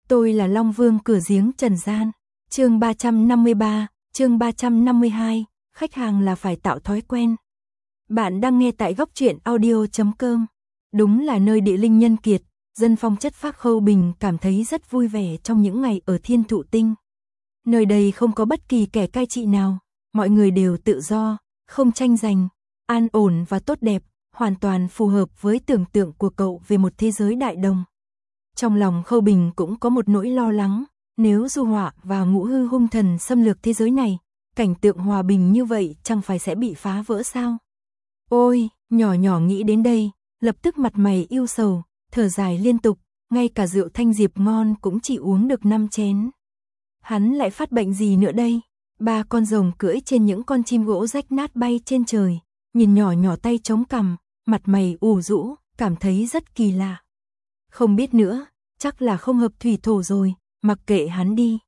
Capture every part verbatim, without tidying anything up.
Tôi là Long Vương cửa giếng trần gian. Chương ba trăm năm mươi ba, chương ba trăm năm mươi hai, khách hàng là phải tạo thói quen. Bạn đang nghe tại góc truyện audio chấm com. Đúng là nơi địa linh nhân kiệt, dân phong chất phác Khâu Bình cảm thấy rất vui vẻ trong những ngày ở Thiên Thụ Tinh. Nơi đây không có bất kỳ kẻ cai trị nào, mọi người đều tự do, không tranh giành, an ổn và tốt đẹp, hoàn toàn phù hợp với tưởng tượng của cậu về một thế giới đại đồng. Trong lòng Khâu Bình cũng có một nỗi lo lắng, nếu Du Họa và Ngũ Hư hung thần xâm lược thế giới này, cảnh tượng hòa bình như vậy chẳng phải sẽ bị phá vỡ sao? Ôi, nhỏ nhỏ nghĩ đến đây, lập tức mặt mày yêu sầu, thở dài liên tục, ngay cả rượu thanh diệp ngon cũng chỉ uống được năm chén. Hắn lại phát bệnh gì nữa đây? Ba con rồng cưỡi trên những con chim gỗ rách nát bay trên trời, nhìn nhỏ nhỏ tay chống cằm, mặt mày ủ rũ, cảm thấy rất kỳ lạ. Không biết nữa, chắc là không hợp thủy thổ rồi, mặc kệ hắn đi.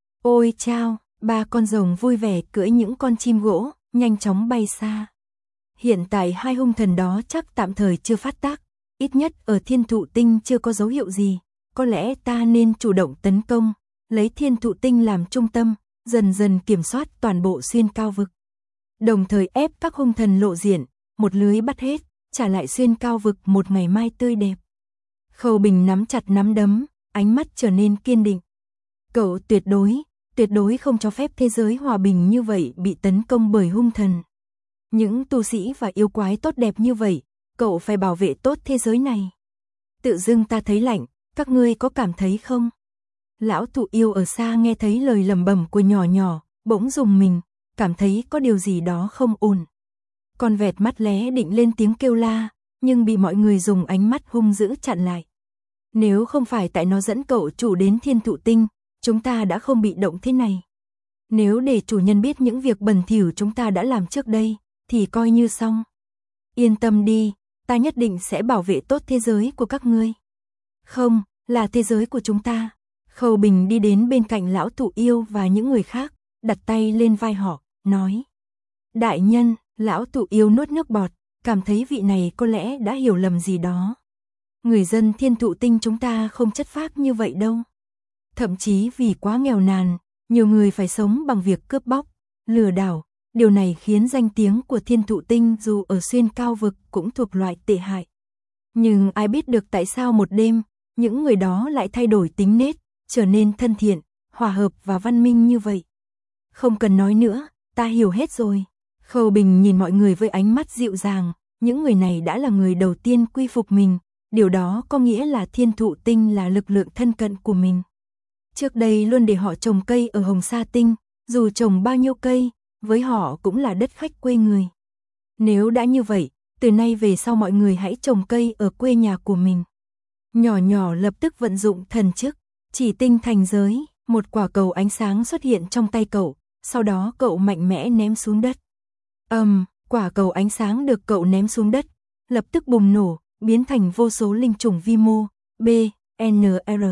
Ôi chao, ba con rồng vui vẻ cưỡi những con chim gỗ, nhanh chóng bay xa. Hiện tại hai hung thần đó chắc tạm thời chưa phát tác, ít nhất ở Thiên Thụ Tinh chưa có dấu hiệu gì, có lẽ ta nên chủ động tấn công, lấy Thiên Thụ Tinh làm trung tâm, dần dần kiểm soát toàn bộ xuyên cao vực. Đồng thời ép các hung thần lộ diện, một lưới bắt hết, trả lại xuyên cao vực một ngày mai tươi đẹp. Khâu Bình nắm chặt nắm đấm, ánh mắt trở nên kiên định. Cậu tuyệt đối, tuyệt đối không cho phép thế giới hòa bình như vậy bị tấn công bởi hung thần. Những tu sĩ và yêu quái tốt đẹp như vậy, cậu phải bảo vệ tốt thế giới này. Tự dưng ta thấy lạnh, các ngươi có cảm thấy không? Lão thụ yêu ở xa nghe thấy lời lẩm bẩm của nhỏ nhỏ, bỗng rùng mình, cảm thấy có điều gì đó không ổn. Con vẹt mắt lé định lên tiếng kêu la, nhưng bị mọi người dùng ánh mắt hung dữ chặn lại. Nếu không phải tại nó dẫn cậu chủ đến Thiên Thụ Tinh, chúng ta đã không bị động thế này. Nếu để chủ nhân biết những việc bẩn thỉu chúng ta đã làm trước đây, thì coi như xong. Yên tâm đi, ta nhất định sẽ bảo vệ tốt thế giới của các ngươi. Không, là thế giới của chúng ta. Khâu Bình đi đến bên cạnh lão thụ yêu và những người khác, đặt tay lên vai họ, nói. Đại nhân, lão thụ yêu nuốt nước bọt, cảm thấy vị này có lẽ đã hiểu lầm gì đó. Người dân Thiên Thụ Tinh chúng ta không chất phác như vậy đâu. Thậm chí vì quá nghèo nàn, nhiều người phải sống bằng việc cướp bóc, lừa đảo. Điều này khiến danh tiếng của Thiên Thụ Tinh dù ở xuyên cao vực cũng thuộc loại tệ hại. Nhưng ai biết được tại sao một đêm, những người đó lại thay đổi tính nết, trở nên thân thiện, hòa hợp và văn minh như vậy. Không cần nói nữa, ta hiểu hết rồi. Khâu Bình nhìn mọi người với ánh mắt dịu dàng, những người này đã là người đầu tiên quy phục mình, điều đó có nghĩa là Thiên Thụ Tinh là lực lượng thân cận của mình. Trước đây luôn để họ trồng cây ở Hồng Sa Tinh, dù trồng bao nhiêu cây, với họ cũng là đất khách quê người. Nếu đã như vậy, từ nay về sau mọi người hãy trồng cây ở quê nhà của mình. Nhỏ nhỏ lập tức vận dụng thần chức, chỉ tinh thành giới, một quả cầu ánh sáng xuất hiện trong tay cậu, sau đó cậu mạnh mẽ ném xuống đất. Ầm, um, quả cầu ánh sáng được cậu ném xuống đất, lập tức bùng nổ, biến thành vô số linh trùng vi mô, B, N, R.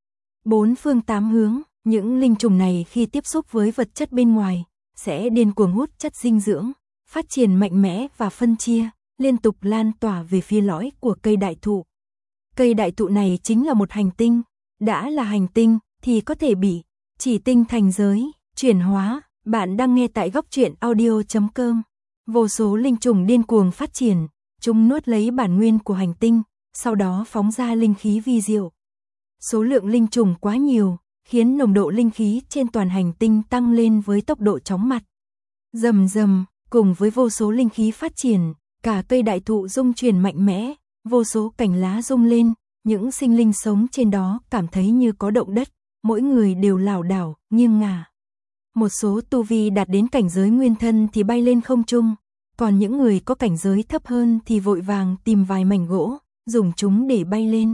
Bốn phương tám hướng, những linh trùng này khi tiếp xúc với vật chất bên ngoài, sẽ điên cuồng hút chất dinh dưỡng, phát triển mạnh mẽ và phân chia, liên tục lan tỏa về phía lõi của cây đại thụ. Cây đại thụ này chính là một hành tinh, đã là hành tinh thì có thể bị chỉ tinh thành giới, chuyển hóa. Bạn đang nghe tại góc truyện audio chấm com. Vô số linh trùng điên cuồng phát triển, chúng nuốt lấy bản nguyên của hành tinh, sau đó phóng ra linh khí vi diệu. Số lượng linh trùng quá nhiều, khiến nồng độ linh khí trên toàn hành tinh tăng lên với tốc độ chóng mặt. Rầm rầm, cùng với vô số linh khí phát triển, cả cây đại thụ rung chuyển mạnh mẽ, vô số cành lá rung lên, những sinh linh sống trên đó cảm thấy như có động đất, mỗi người đều lảo đảo, nghiêng ngả. Một số tu vi đạt đến cảnh giới nguyên thân thì bay lên không trung, còn những người có cảnh giới thấp hơn thì vội vàng tìm vài mảnh gỗ, dùng chúng để bay lên.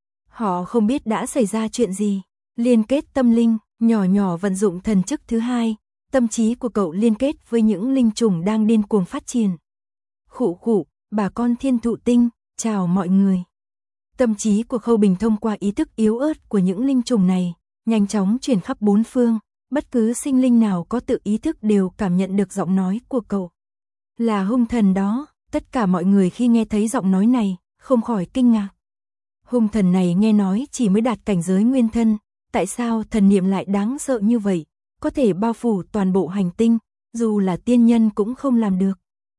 Họ không biết đã xảy ra chuyện gì. Liên kết tâm linh, nhỏ nhỏ vận dụng thần chức thứ hai, tâm trí của cậu liên kết với những linh trùng đang điên cuồng phát triển. Khụ khụ, bà con Thiên Thụ Tinh, chào mọi người. Tâm trí của Khâu Bình thông qua ý thức yếu ớt của những linh trùng này, nhanh chóng truyền khắp bốn phương, bất cứ sinh linh nào có tự ý thức đều cảm nhận được giọng nói của cậu. Là hung thần đó, tất cả mọi người khi nghe thấy giọng nói này, không khỏi kinh ngạc. Hung thần này nghe nói chỉ mới đạt cảnh giới nguyên thân, Tại sao thần niệm lại đáng sợ như vậy, có thể bao phủ toàn bộ hành tinh, dù là tiên nhân cũng không làm được.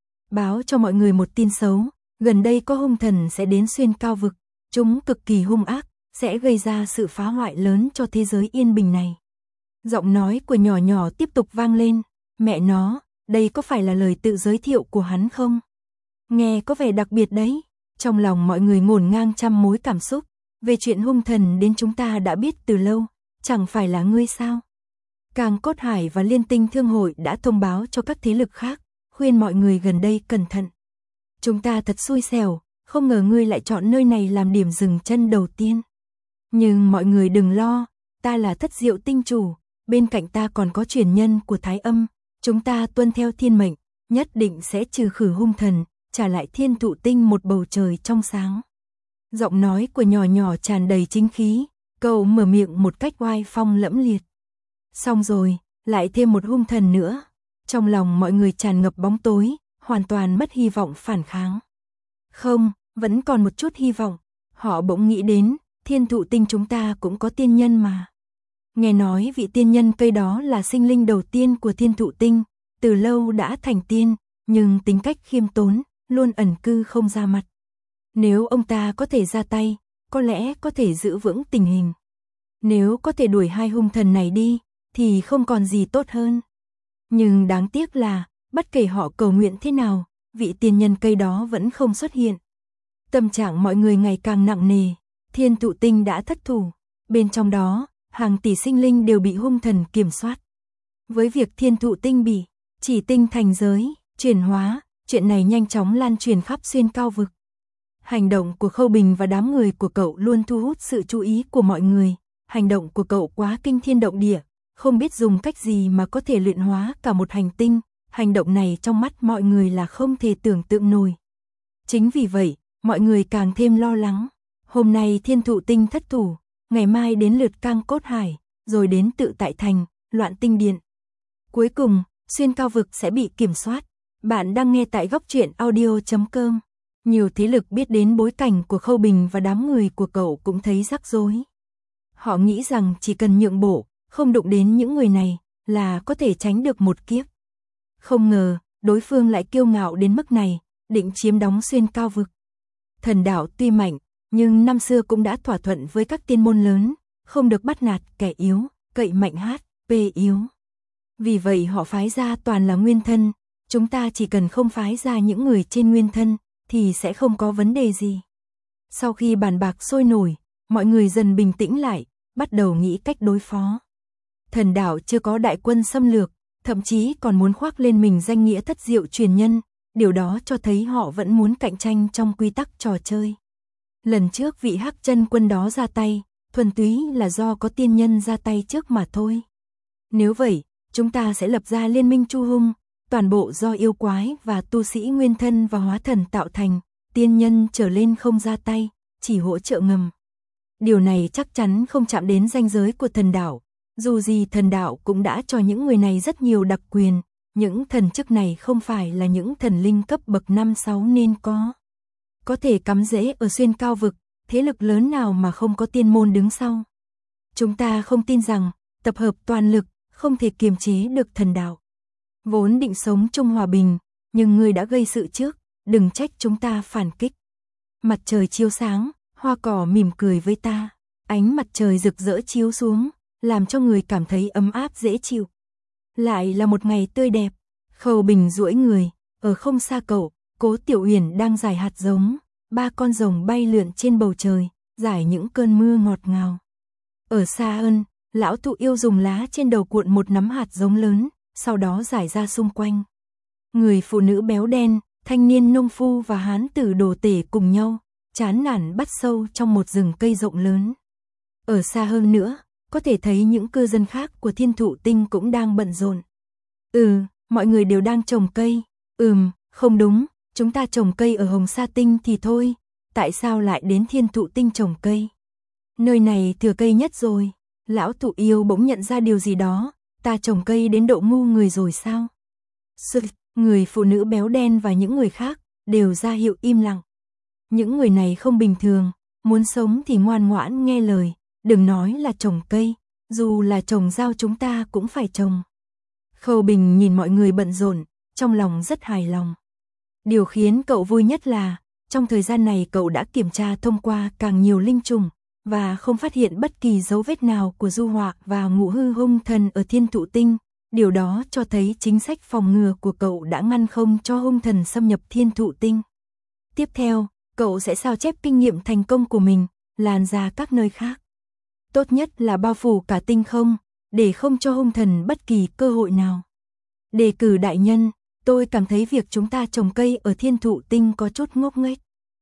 Báo cho mọi người một tin xấu, gần đây có hung thần sẽ đến xuyên cao vực, chúng cực kỳ hung ác, sẽ gây ra sự phá hoại lớn cho thế giới yên bình này. Giọng nói của nhỏ nhỏ tiếp tục vang lên, mẹ nó, đây có phải là lời tự giới thiệu của hắn không? Nghe có vẻ đặc biệt đấy, trong lòng mọi người ngổn ngang trăm mối cảm xúc, về chuyện hung thần đến chúng ta đã biết từ lâu, chẳng phải là ngươi sao? Càng Cốt Hải và Liên Tinh Thương Hội đã thông báo cho các thế lực khác, khuyên mọi người gần đây cẩn thận. Chúng ta thật xui xẻo, không ngờ ngươi lại chọn nơi này làm điểm dừng chân đầu tiên. Nhưng mọi người đừng lo, ta là Thất Diệu Tinh Chủ, bên cạnh ta còn có truyền nhân của Thái Âm, chúng ta tuân theo thiên mệnh, nhất định sẽ trừ khử hung thần, trả lại Thiên Thụ Tinh một bầu trời trong sáng. Giọng nói của nhỏ nhỏ tràn đầy chính khí, cậu mở miệng một cách oai phong lẫm liệt. Xong rồi, lại thêm một hung thần nữa. Trong lòng mọi người tràn ngập bóng tối, hoàn toàn mất hy vọng phản kháng. Không, vẫn còn một chút hy vọng. Họ bỗng nghĩ đến, Thiên Thụ Tinh chúng ta cũng có tiên nhân mà. Nghe nói vị tiên nhân cây đó là sinh linh đầu tiên của Thiên Thụ Tinh, từ lâu đã thành tiên, nhưng tính cách khiêm tốn, luôn ẩn cư không ra mặt. Nếu ông ta có thể ra tay, có lẽ có thể giữ vững tình hình. Nếu có thể đuổi hai hung thần này đi, thì không còn gì tốt hơn. Nhưng đáng tiếc là, bất kể họ cầu nguyện thế nào, vị tiên nhân cây đó vẫn không xuất hiện. Tâm trạng mọi người ngày càng nặng nề, Thiên Thụ Tinh đã thất thủ, bên trong đó, hàng tỷ sinh linh đều bị hung thần kiểm soát. Với việc Thiên Thụ Tinh bị chỉ tinh thành giới, chuyển hóa, chuyện này nhanh chóng lan truyền khắp xuyên cao vực. Hành động của Khâu Bình và đám người của cậu luôn thu hút sự chú ý của mọi người. Hành động của cậu quá kinh thiên động địa, không biết dùng cách gì mà có thể luyện hóa cả một hành tinh. Hành động này trong mắt mọi người là không thể tưởng tượng nổi. Chính vì vậy, mọi người càng thêm lo lắng. Hôm nay Thiên Thụ Tinh thất thủ, ngày mai đến lượt Cang Cốt Hải, rồi đến Tự Tại Thành, Loạn Tinh Điện. Cuối cùng, xuyên cao vực sẽ bị kiểm soát. Bạn đang nghe tại góc truyện audio chấm com. Nhiều thế lực biết đến bối cảnh của Khâu Bình và đám người của cậu cũng thấy rắc rối. Họ nghĩ rằng chỉ cần nhượng bộ, không đụng đến những người này, là có thể tránh được một kiếp. Không ngờ, đối phương lại kiêu ngạo đến mức này, định chiếm đóng xuyên cao vực. Thần đạo tuy mạnh, nhưng năm xưa cũng đã thỏa thuận với các tiên môn lớn, không được bắt nạt kẻ yếu, cậy mạnh hát, pê yếu. Vì vậy họ phái ra toàn là nguyên thân, chúng ta chỉ cần không phái ra những người trên nguyên thân, thì sẽ không có vấn đề gì. Sau khi bàn bạc sôi nổi, mọi người dần bình tĩnh lại, bắt đầu nghĩ cách đối phó. Thần đạo chưa có đại quân xâm lược, thậm chí còn muốn khoác lên mình danh nghĩa thất diệu truyền nhân, điều đó cho thấy họ vẫn muốn cạnh tranh trong quy tắc trò chơi. Lần trước vị Hắc Chân Quân đó ra tay, thuần túy là do có tiên nhân ra tay trước mà thôi. Nếu vậy, chúng ta sẽ lập ra liên minh Chu Hung, toàn bộ do yêu quái và tu sĩ nguyên thân và hóa thần tạo thành, tiên nhân trở lên không ra tay, chỉ hỗ trợ ngầm. Điều này chắc chắn không chạm đến ranh giới của thần đạo, dù gì thần đạo cũng đã cho những người này rất nhiều đặc quyền, những thần chức này không phải là những thần linh cấp bậc năm sáu nên có. Có thể cắm rễ ở xuyên cao vực, thế lực lớn nào mà không có tiên môn đứng sau. Chúng ta không tin rằng, tập hợp toàn lực, không thể kiềm chế được thần đạo. Vốn định sống chung hòa bình, nhưng ngươi đã gây sự trước, đừng trách chúng ta phản kích. Mặt trời chiếu sáng, hoa cỏ mỉm cười với ta, ánh mặt trời rực rỡ chiếu xuống, làm cho người cảm thấy ấm áp dễ chịu. Lại là một ngày tươi đẹp, Khâu Bình duỗi người, ở không xa cậu, Cố Tiểu Uyển đang rải hạt giống, ba con rồng bay lượn trên bầu trời, rải những cơn mưa ngọt ngào. Ở xa hơn, lão thụ yêu dùng lá trên đầu cuộn một nắm hạt giống lớn, sau đó rải ra xung quanh. Người phụ nữ béo đen, thanh niên nông phu và hán tử đồ tể cùng nhau, chán nản bắt sâu trong một rừng cây rộng lớn. Ở xa hơn nữa, có thể thấy những cư dân khác của Thiên Thụ Tinh cũng đang bận rộn. Ừ, mọi người đều đang trồng cây. Ừm, không đúng, chúng ta trồng cây ở Hồng Sa Tinh thì thôi, tại sao lại đến Thiên Thụ Tinh trồng cây? Nơi này thừa cây nhất rồi. Lão thụ yêu bỗng nhận ra điều gì đó, ta trồng cây đến độ ngu người rồi sao? Sự, người phụ nữ béo đen và những người khác đều ra hiệu im lặng. Những người này không bình thường, muốn sống thì ngoan ngoãn nghe lời, đừng nói là trồng cây, dù là trồng rau chúng ta cũng phải trồng. Khâu Bình nhìn mọi người bận rộn, trong lòng rất hài lòng. Điều khiến cậu vui nhất là, trong thời gian này cậu đã kiểm tra thông qua càng nhiều linh trùng, và không phát hiện bất kỳ dấu vết nào của du họa và ngũ hư hung thần ở Thiên Thụ Tinh. Điều đó cho thấy chính sách phòng ngừa của cậu đã ngăn không cho hung thần xâm nhập Thiên Thụ Tinh. Tiếp theo, cậu sẽ sao chép kinh nghiệm thành công của mình, lan ra các nơi khác. Tốt nhất là bao phủ cả tinh không, để không cho hung thần bất kỳ cơ hội nào. Đề cử đại nhân, tôi cảm thấy việc chúng ta trồng cây ở Thiên Thụ Tinh có chút ngốc nghếch.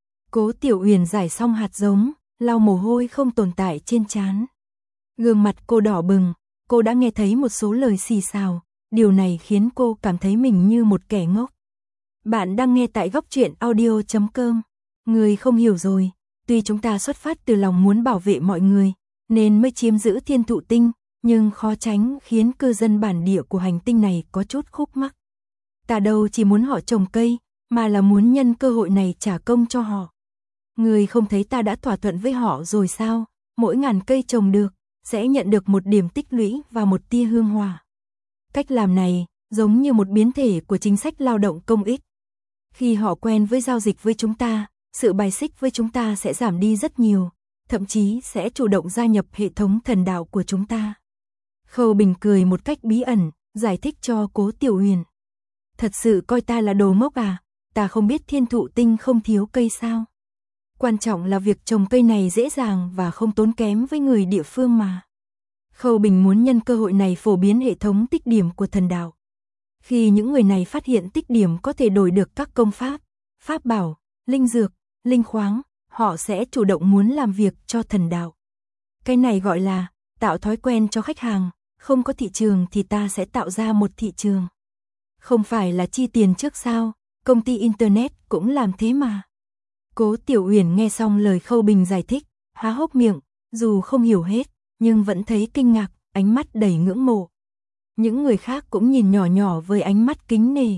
Cố Tiểu Uyển giải xong hạt giống, lau mồ hôi không tồn tại trên trán. Gương mặt cô đỏ bừng, cô đã nghe thấy một số lời xì xào, điều này khiến cô cảm thấy mình như một kẻ ngốc. Bạn đang nghe tại góc truyện audio chấm com. Người không hiểu rồi, tuy chúng ta xuất phát từ lòng muốn bảo vệ mọi người, nên mới chiếm giữ Thiên Thụ Tinh, nhưng khó tránh khiến cư dân bản địa của hành tinh này có chút khúc mắc. Ta đâu chỉ muốn họ trồng cây, mà là muốn nhân cơ hội này trả công cho họ. Người không thấy ta đã thỏa thuận với họ rồi sao? Mỗi ngàn cây trồng được, sẽ nhận được một điểm tích lũy và một tia hương hỏa. Cách làm này, giống như một biến thể của chính sách lao động công ích. Khi họ quen với giao dịch với chúng ta, sự bài xích với chúng ta sẽ giảm đi rất nhiều, thậm chí sẽ chủ động gia nhập hệ thống thần đạo của chúng ta. Khâu Bình cười một cách bí ẩn, giải thích cho Cố Tiểu Uyển. Thật sự coi ta là đồ ngốc à? Ta không biết Thiên Thụ Tinh không thiếu cây sao? Quan trọng là việc trồng cây này dễ dàng và không tốn kém với người địa phương mà. Khâu Bình muốn nhân cơ hội này phổ biến hệ thống tích điểm của thần đạo. Khi những người này phát hiện tích điểm có thể đổi được các công pháp, pháp bảo, linh dược, linh khoáng, họ sẽ chủ động muốn làm việc cho thần đạo. Cái này gọi là tạo thói quen cho khách hàng, không có thị trường thì ta sẽ tạo ra một thị trường. Không phải là chi tiền trước sao, công ty Internet cũng làm thế mà. Cố Tiểu Uyển nghe xong lời Khâu Bình giải thích, há hốc miệng, dù không hiểu hết, nhưng vẫn thấy kinh ngạc, ánh mắt đầy ngưỡng mộ. Những người khác cũng nhìn nhỏ nhỏ với ánh mắt kính nể.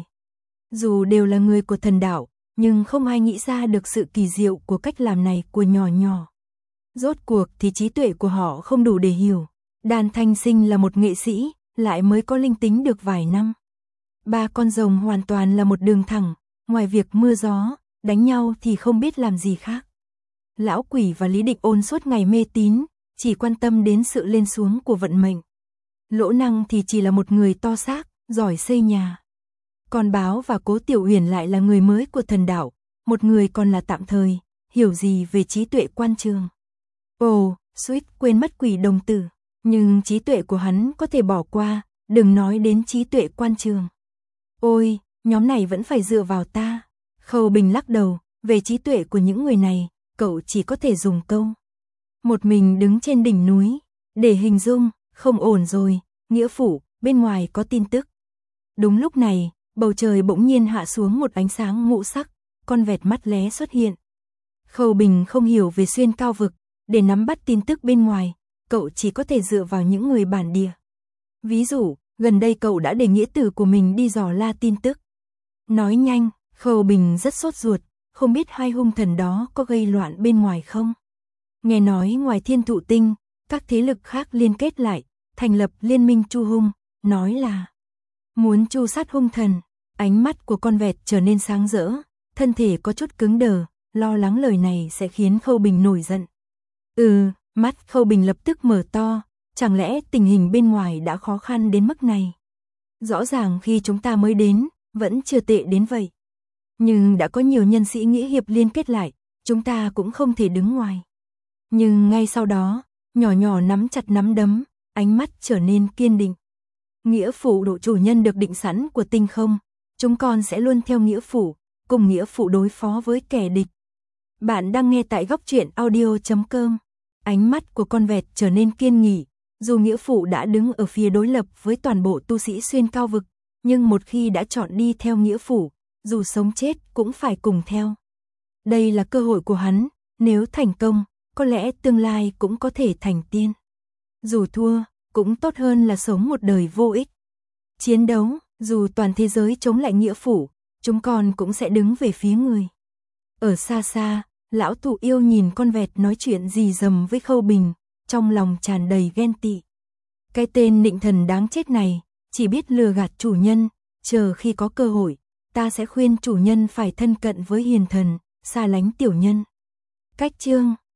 Dù đều là người của thần đạo, nhưng không ai nghĩ ra được sự kỳ diệu của cách làm này của nhỏ nhỏ. Rốt cuộc thì trí tuệ của họ không đủ để hiểu. Đan Thanh Sinh là một nghệ sĩ, lại mới có linh tính được vài năm. Ba con rồng hoàn toàn là một đường thẳng, ngoài việc mưa gió, đánh nhau thì không biết làm gì khác. Lão Quỷ và Lý Định Ôn suốt ngày mê tín, chỉ quan tâm đến sự lên xuống của vận mệnh. Lỗ Năng thì chỉ là một người to xác, giỏi xây nhà. Còn Báo và Cố Tiểu Uyển lại là người mới của thần đạo, một người còn là tạm thời, hiểu gì về trí tuệ quan trường. Ồ, suýt quên mất Quỷ đồng tử, nhưng trí tuệ của hắn có thể bỏ qua, đừng nói đến trí tuệ quan trường. Ôi, nhóm này vẫn phải dựa vào ta. Khâu Bình lắc đầu, về trí tuệ của những người này, cậu chỉ có thể dùng câu. Một mình đứng trên đỉnh núi, để hình dung, không ổn rồi, nghĩa phủ, bên ngoài có tin tức. Đúng lúc này, bầu trời bỗng nhiên hạ xuống một ánh sáng ngũ sắc, con vẹt mắt lé xuất hiện. Khâu Bình không hiểu về xuyên cao vực, để nắm bắt tin tức bên ngoài, cậu chỉ có thể dựa vào những người bản địa. Ví dụ, gần đây cậu đã để nghĩa tử của mình đi dò la tin tức. Nói nhanh, Khâu Bình rất sốt ruột, không biết hai hung thần đó có gây loạn bên ngoài không. Nghe nói ngoài Thiên Thụ Tinh, các thế lực khác liên kết lại, thành lập liên minh Chu Hung, nói là muốn tru sát hung thần. Ánh mắt của con vẹt trở nên sáng rỡ, thân thể có chút cứng đờ, lo lắng lời này sẽ khiến Khâu Bình nổi giận. Ừ, mắt Khâu Bình lập tức mở to, chẳng lẽ tình hình bên ngoài đã khó khăn đến mức này? Rõ ràng khi chúng ta mới đến, vẫn chưa tệ đến vậy. Nhưng đã có nhiều nhân sĩ nghĩa hiệp liên kết lại, chúng ta cũng không thể đứng ngoài. Nhưng ngay sau đó, nhỏ nhỏ nắm chặt nắm đấm, ánh mắt trở nên kiên định. Nghĩa phụ độ chủ nhân được định sẵn của tinh không, chúng con sẽ luôn theo nghĩa phụ, cùng nghĩa phụ đối phó với kẻ địch. Bạn đang nghe tại góc truyện audio chấm com. Ánh mắt của con vẹt trở nên kiên nghị, dù nghĩa phụ đã đứng ở phía đối lập với toàn bộ tu sĩ xuyên cao vực, nhưng một khi đã chọn đi theo nghĩa phụ, dù sống chết cũng phải cùng theo. Đây là cơ hội của hắn, nếu thành công, có lẽ tương lai cũng có thể thành tiên. Dù thua, cũng tốt hơn là sống một đời vô ích. Chiến đấu, dù toàn thế giới chống lại nghĩa phụ, chúng con cũng sẽ đứng về phía người. Ở xa xa, lão thụ yêu nhìn con vẹt nói chuyện rì rầm với Khâu Bình, trong lòng tràn đầy ghen tị. Cái tên nịnh thần đáng chết này, chỉ biết lừa gạt chủ nhân, chờ khi có cơ hội, ta sẽ khuyên chủ nhân phải thân cận với hiền thần, xa lánh tiểu nhân. Cách chương